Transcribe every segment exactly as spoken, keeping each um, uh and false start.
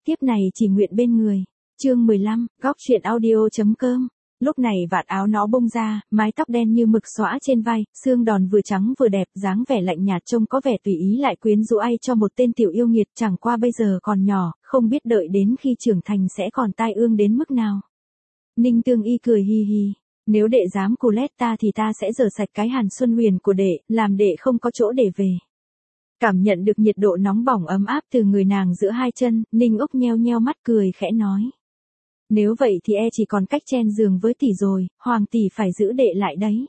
tiếp này chỉ nguyện bên người. Chương mười lăm, góc truyện audio.com. Lúc này vạt áo nó bông ra, mái tóc đen như mực xõa trên vai, xương đòn vừa trắng vừa đẹp, dáng vẻ lạnh nhạt trông có vẻ tùy ý lại quyến rũ ai cho một tên tiểu yêu nghiệt, chẳng qua bây giờ còn nhỏ, không biết đợi đến khi trưởng thành sẽ còn tai ương đến mức nào. Ninh Tương Y cười hi hi, nếu đệ dám cù lét ta thì ta sẽ rửa sạch cái hàn xuân huyền của đệ, làm đệ không có chỗ để về. Cảm nhận được nhiệt độ nóng bỏng ấm áp từ người nàng giữa hai chân, Ninh Úc nheo nheo mắt cười khẽ nói. Nếu vậy thì e chỉ còn cách chen giường với tỷ rồi, Hoàng tỷ phải giữ đệ lại đấy.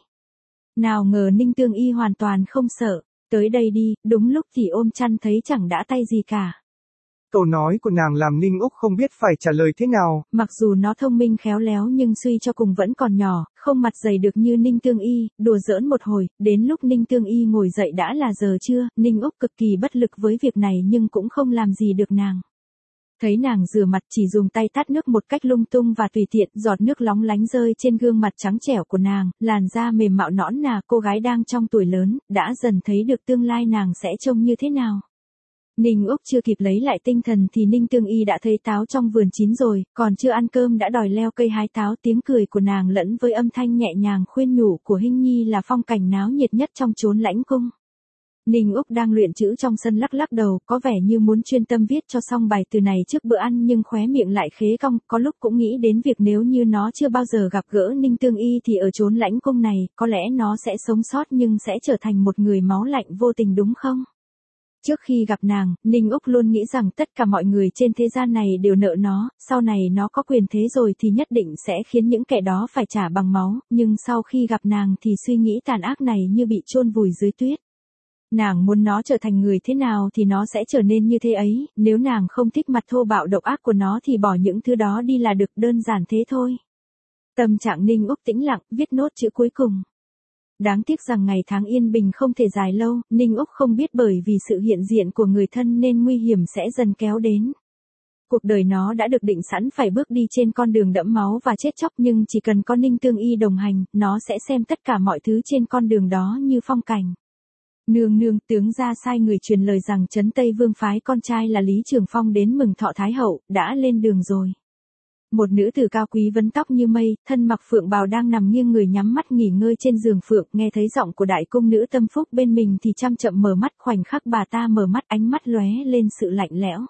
Nào ngờ Ninh Tương Y hoàn toàn không sợ, tới đây đi, đúng lúc tỷ ôm chăn thấy chẳng đã tay gì cả. Câu nói của nàng làm Ninh Úc không biết phải trả lời thế nào. Mặc dù nó thông minh khéo léo nhưng suy cho cùng vẫn còn nhỏ, không mặt dày được như Ninh Tương Y, đùa giỡn một hồi, đến lúc Ninh Tương Y ngồi dậy đã là giờ trưa, Ninh Úc cực kỳ bất lực với việc này nhưng cũng không làm gì được nàng. Thấy nàng rửa mặt chỉ dùng tay tát nước một cách lung tung và tùy tiện, giọt nước lóng lánh rơi trên gương mặt trắng trẻo của nàng, làn da mềm mạo nõn nà, cô gái đang trong tuổi lớn, đã dần thấy được tương lai nàng sẽ trông như thế nào. Ninh Úc chưa kịp lấy lại tinh thần thì Ninh Tương Y đã thấy táo trong vườn chín rồi, còn chưa ăn cơm đã đòi leo cây hái táo, tiếng cười của nàng lẫn với âm thanh nhẹ nhàng khuyên nhủ của Hinh Nhi là phong cảnh náo nhiệt nhất trong chốn lãnh cung. Ninh Úc đang luyện chữ trong sân lắc lắc đầu, có vẻ như muốn chuyên tâm viết cho xong bài từ này trước bữa ăn nhưng khóe miệng lại khế cong, có lúc cũng nghĩ đến việc nếu như nó chưa bao giờ gặp gỡ Ninh Tương Y thì ở chốn lãnh cung này, có lẽ nó sẽ sống sót nhưng sẽ trở thành một người máu lạnh vô tình đúng không? Trước khi gặp nàng, Ninh Úc luôn nghĩ rằng tất cả mọi người trên thế gian này đều nợ nó, sau này nó có quyền thế rồi thì nhất định sẽ khiến những kẻ đó phải trả bằng máu, nhưng sau khi gặp nàng thì suy nghĩ tàn ác này như bị chôn vùi dưới tuyết. Nàng muốn nó trở thành người thế nào thì nó sẽ trở nên như thế ấy, nếu nàng không thích mặt thô bạo độc ác của nó thì bỏ những thứ đó đi là được, đơn giản thế thôi. Tâm trạng Ninh Úc tĩnh lặng, viết nốt chữ cuối cùng. Đáng tiếc rằng ngày tháng yên bình không thể dài lâu, Ninh Úc không biết bởi vì sự hiện diện của người thân nên nguy hiểm sẽ dần kéo đến. Cuộc đời nó đã được định sẵn phải bước đi trên con đường đẫm máu và chết chóc nhưng chỉ cần có Ninh Tương Y đồng hành, nó sẽ xem tất cả mọi thứ trên con đường đó như phong cảnh. Nương nương, tướng gia sai người truyền lời rằng Trấn Tây Vương phái con trai là Lý Trường Phong đến mừng thọ Thái Hậu, đã lên đường rồi. Một nữ tử cao quý vấn tóc như mây, thân mặc phượng bào đang nằm nghiêng người nhắm mắt nghỉ ngơi trên giường phượng, nghe thấy giọng của đại cung nữ tâm phúc bên mình thì chăm chậm mở mắt, khoảnh khắc bà ta mở mắt ánh mắt lóe lên sự lạnh lẽo.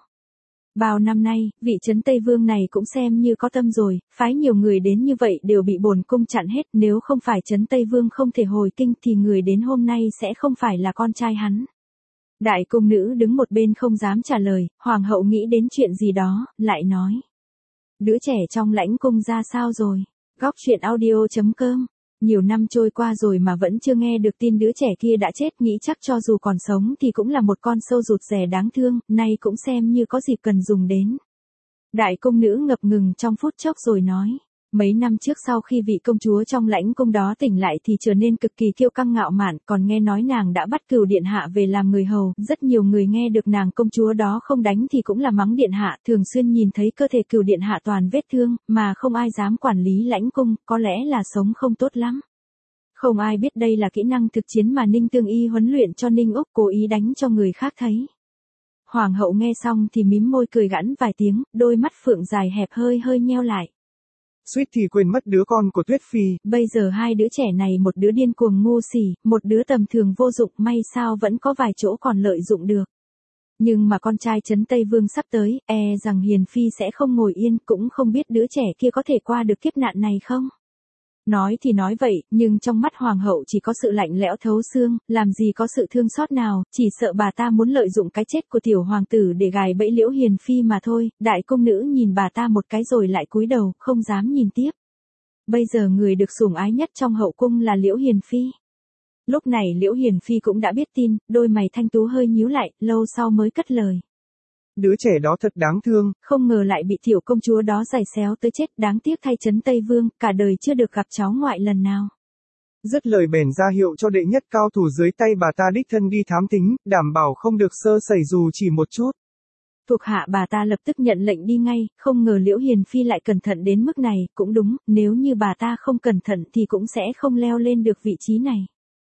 Bao năm nay, vị Trấn Tây Vương này cũng xem như có tâm rồi, phái nhiều người đến như vậy đều bị bổn cung chặn hết, nếu không phải Trấn Tây Vương không thể hồi kinh thì người đến hôm nay sẽ không phải là con trai hắn. Đại cung nữ đứng một bên không dám trả lời, hoàng hậu nghĩ đến chuyện gì đó, lại nói. Đứa trẻ trong lãnh cung ra sao rồi? Góc truyện audio.com. Nhiều năm trôi qua rồi mà vẫn chưa nghe được tin đứa trẻ kia đã chết, nghĩ chắc cho dù còn sống thì cũng là một con sâu rụt rè đáng thương, nay cũng xem như có dịp cần dùng đến. Đại cung nữ ngập ngừng trong phút chốc rồi nói. Mấy năm trước sau khi vị công chúa trong lãnh cung đó tỉnh lại thì trở nên cực kỳ kiêu căng ngạo mạn, còn nghe nói nàng đã bắt Cửu điện hạ về làm người hầu, rất nhiều người nghe được nàng công chúa đó không đánh thì cũng là mắng điện hạ, thường xuyên nhìn thấy cơ thể Cửu điện hạ toàn vết thương, mà không ai dám quản lý lãnh cung, có lẽ là sống không tốt lắm. Không ai biết đây là kỹ năng thực chiến mà Ninh Tương Y huấn luyện cho Ninh Úc, cố ý đánh cho người khác thấy. Hoàng hậu nghe xong thì mím môi cười gãn vài tiếng, đôi mắt phượng dài hẹp hơi hơi nheo lại. Suýt thì quên mất đứa con của Tuyết Phi. Bây giờ hai đứa trẻ này, một đứa điên cuồng ngu xỉ, một đứa tầm thường vô dụng, may sao vẫn có vài chỗ còn lợi dụng được. Nhưng mà con trai Trấn Tây Vương sắp tới, e rằng Hiền Phi sẽ không ngồi yên, cũng không biết đứa trẻ kia có thể qua được kiếp nạn này không. Nói thì nói vậy, nhưng trong mắt hoàng hậu chỉ có sự lạnh lẽo thấu xương, làm gì có sự thương xót nào, chỉ sợ bà ta muốn lợi dụng cái chết của tiểu hoàng tử để gài bẫy Liễu Hiền Phi mà thôi. Đại cung nữ nhìn bà ta một cái rồi lại cúi đầu, không dám nhìn tiếp. Bây giờ người được sủng ái nhất trong hậu cung là Liễu Hiền Phi. Lúc này Liễu Hiền Phi cũng đã biết tin, đôi mày thanh tú hơi nhíu lại, lâu sau mới cất lời. Đứa trẻ đó thật đáng thương. Không ngờ lại bị tiểu công chúa đó giày xéo tới chết, đáng tiếc thay Trấn Tây Vương, cả đời chưa được gặp cháu ngoại lần nào. Dứt lời bèn ra hiệu cho đệ nhất cao thủ dưới tay bà ta đích thân đi thám tính, đảm bảo không được sơ sẩy dù chỉ một chút. Thuộc hạ bà ta lập tức nhận lệnh đi ngay, không ngờ Liễu Hiền Phi lại cẩn thận đến mức này, cũng đúng, nếu như bà ta không cẩn thận thì cũng sẽ không leo lên được vị trí này.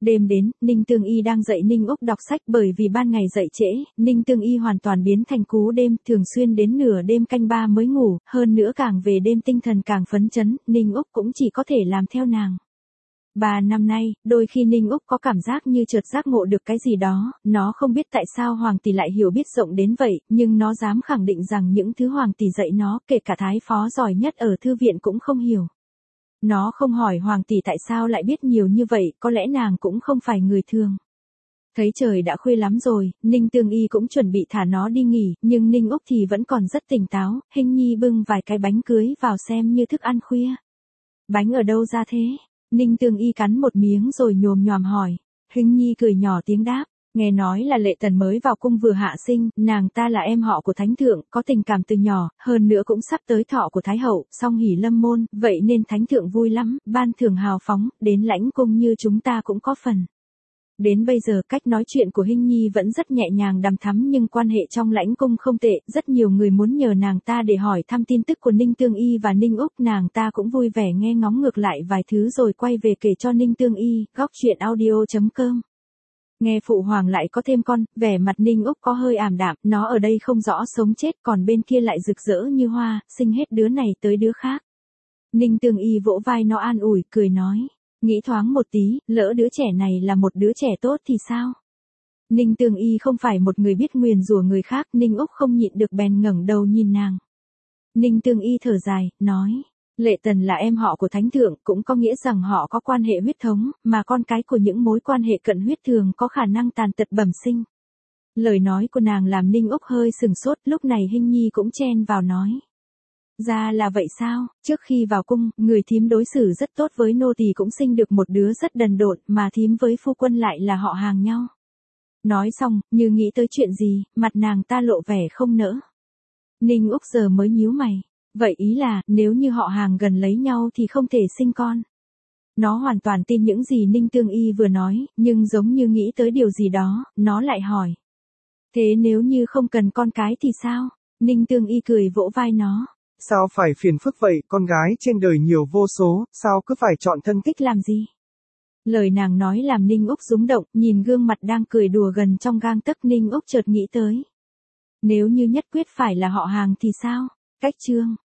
Đêm đến, Ninh Tương Y đang dạy Ninh Úc đọc sách bởi vì ban ngày dậy trễ, Ninh Tương Y hoàn toàn biến thành cú đêm, thường xuyên đến nửa đêm canh ba mới ngủ, hơn nữa càng về đêm tinh thần càng phấn chấn, Ninh Úc cũng chỉ có thể làm theo nàng. Ba năm nay, đôi khi Ninh Úc có cảm giác như chợt giác ngộ được cái gì đó, nó không biết tại sao Hoàng tỷ lại hiểu biết rộng đến vậy, nhưng nó dám khẳng định rằng những thứ Hoàng tỷ dạy nó, kể cả thái phó giỏi nhất ở thư viện cũng không hiểu. Nó không hỏi Hoàng tỷ tại sao lại biết nhiều như vậy, có lẽ nàng cũng không phải người thường. Thấy trời đã khuya lắm rồi, Ninh Tương Y cũng chuẩn bị thả nó đi nghỉ, nhưng Ninh Úc thì vẫn còn rất tỉnh táo, Hình Nhi bưng vài cái bánh cưới vào xem như thức ăn khuya. Bánh ở đâu ra thế? Ninh Tương Y cắn một miếng rồi nhồm nhòm hỏi. Hình Nhi cười nhỏ tiếng đáp, nghe nói là Lệ Tần mới vào cung vừa hạ sinh, nàng ta là em họ của Thánh Thượng, có tình cảm từ nhỏ, hơn nữa cũng sắp tới thọ của Thái Hậu, song hỷ lâm môn, vậy nên Thánh Thượng vui lắm, ban thưởng hào phóng, đến lãnh cung như chúng ta cũng có phần. Đến bây giờ cách nói chuyện của Hình Nhi vẫn rất nhẹ nhàng đằm thắm nhưng quan hệ trong lãnh cung không tệ, rất nhiều người muốn nhờ nàng ta để hỏi thăm tin tức của Ninh Tương Y và Ninh Úc, nàng ta cũng vui vẻ nghe ngóng ngược lại vài thứ rồi quay về kể cho Ninh Tương Y, góc truyện audio chấm com. Nghe phụ hoàng lại có thêm con, vẻ mặt Ninh Úc có hơi ảm đạm, nó ở đây không rõ sống chết còn bên kia lại rực rỡ như hoa, sinh hết đứa này tới đứa khác. Ninh Tương Y vỗ vai nó an ủi, cười nói. Nghĩ thoáng một tí, lỡ đứa trẻ này là một đứa trẻ tốt thì sao? Ninh Tương Y không phải một người biết nguyền rủa người khác, Ninh Úc không nhịn được bèn ngẩng đầu nhìn nàng. Ninh Tương Y thở dài, nói, Lệ Tần là em họ của Thánh Thượng, cũng có nghĩa rằng họ có quan hệ huyết thống, mà con cái của những mối quan hệ cận huyết thường có khả năng tàn tật bẩm sinh. Lời nói của nàng làm Ninh Úc hơi sừng sốt, lúc này Hình Nhi cũng chen vào nói. Ra là vậy sao, trước khi vào cung, người thím đối xử rất tốt với nô tỳ cũng sinh được một đứa rất đần độn, mà thím với phu quân lại là họ hàng nhau. Nói xong, như nghĩ tới chuyện gì, mặt nàng ta lộ vẻ không nỡ. Ninh Úc giờ mới nhíu mày, vậy ý là, nếu như họ hàng gần lấy nhau thì không thể sinh con. Nó hoàn toàn tin những gì Ninh Tương Y vừa nói, nhưng giống như nghĩ tới điều gì đó, nó lại hỏi. Thế nếu như không cần con cái thì sao? Ninh Tương Y cười vỗ vai nó. Sao phải phiền phức vậy, con gái trên đời nhiều vô số, sao cứ phải chọn thân thích làm gì? Lời nàng nói làm Ninh Úc rúng động, nhìn gương mặt đang cười đùa gần trong gang tấc Ninh Úc chợt nghĩ tới. Nếu như nhất quyết phải là họ hàng thì sao? Cách chương